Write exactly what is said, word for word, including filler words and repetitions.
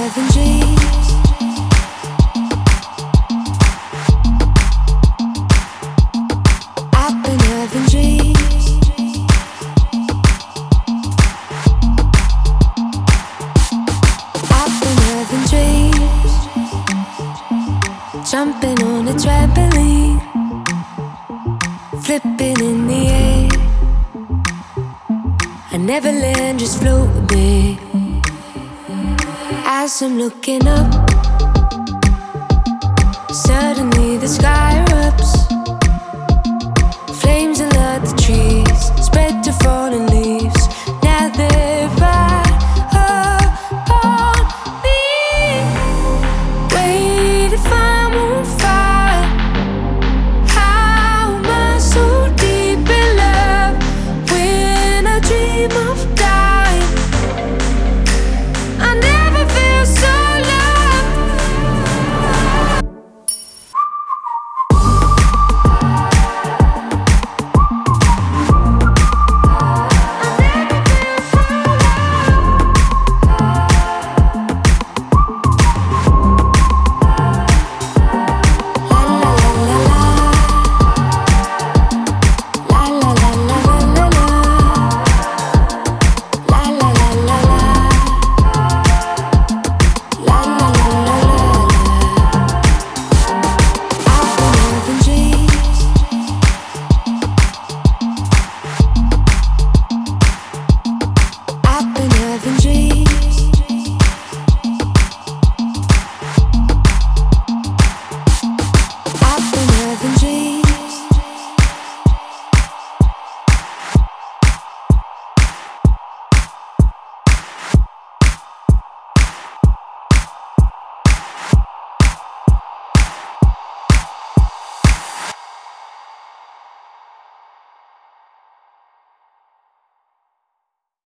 having dreams. I've been having dreams. I've been having dreams. Jumping on a trampoline, flipping in the air. I never land, just float a bit. As I'm looking up, suddenly the sky